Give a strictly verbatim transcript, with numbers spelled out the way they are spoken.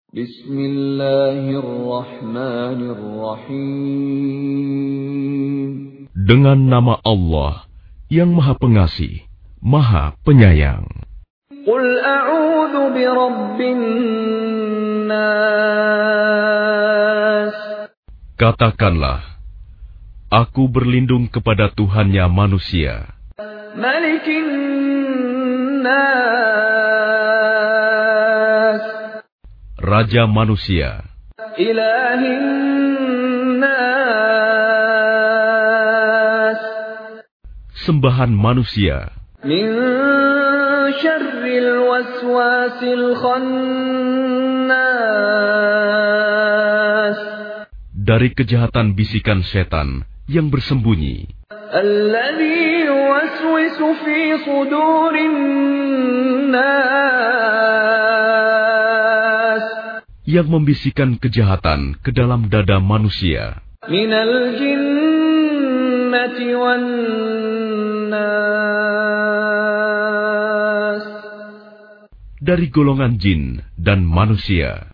Bismillahirrahmanirrahim. Dengan nama Allah yang Maha Pengasih, Maha Penyayang. Qul a'udzu birabbin nas. Katakanlah, aku berlindung kepada Tuhannya manusia. Malikin nas. Raja manusia. Ilahin nas. Sembahan manusia. Min syarril waswasil khannas. Dari kejahatan bisikan setan yang bersembunyi. Alladzi yuwaswisu fi sudurin nas. Yang membisikkan kejahatan ke dalam dada manusia. Minal jinnati wan nas. Dari golongan jin dan manusia.